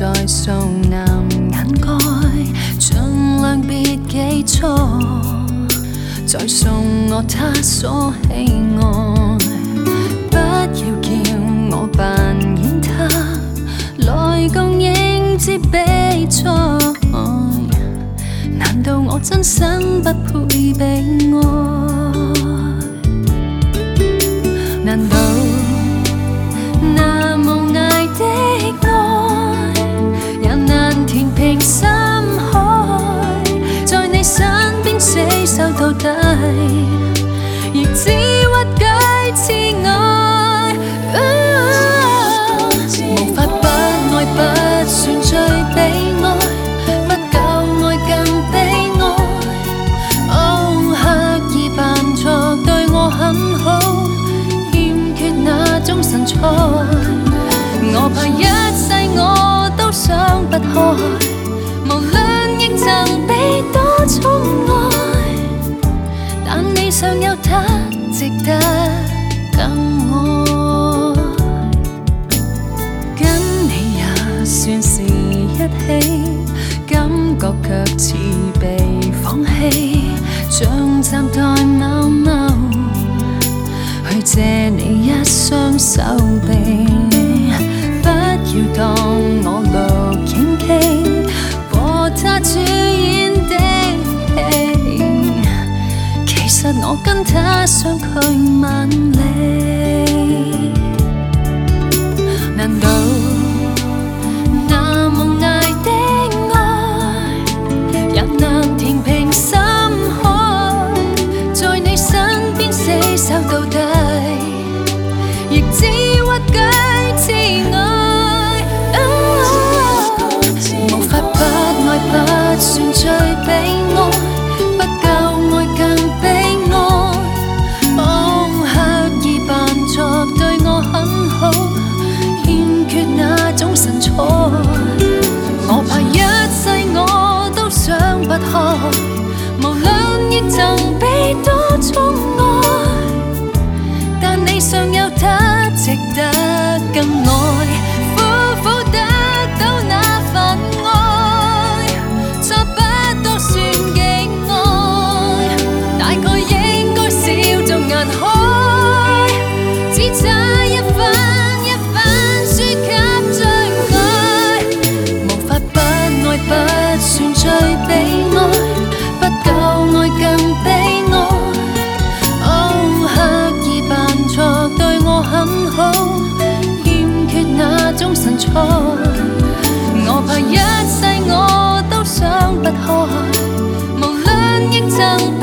在數男眼蓋，盡量別記錯，再送我他所喜愛。不要叫我扮演他，來共應接比賽。難道我真心不配被愛？難道那無涯的愛也難填平心海？在你身邊死守到底，亦只屈居痴愛。無法不愛不算最悲哀，不夠愛更悲哀。哦，刻意扮作對我很好，欠缺那種神采。我怕一世我都想不開，無論亦曾被多寵愛，但你尚有他值得更愛。跟你也算是一起，感覺卻似被放棄，像暫待某某去借你一雙手臂。不要當我錄影機，播他主演的戲，其實我跟他相距萬里。難道那無涯的愛也難填平心海？在你身邊死守到底，亦只屈居痴愛。無法不愛不算最悲哀，不夠愛更悲哀。哦，刻意扮作對我很好，欠缺那種神采。我怕一世我都想不開，無論亦曾被多寵愛，但你尚有他值得更愛。苦苦得到那份愛，差不多算極愛，大概應該笑着顏開，只差一分一分輸給最愛。無法不愛不算最悲哀，不夠愛更悲哀。哦，刻意扮作對我很好，欠缺那種神采。我怕一世我都想不開，無論亦曾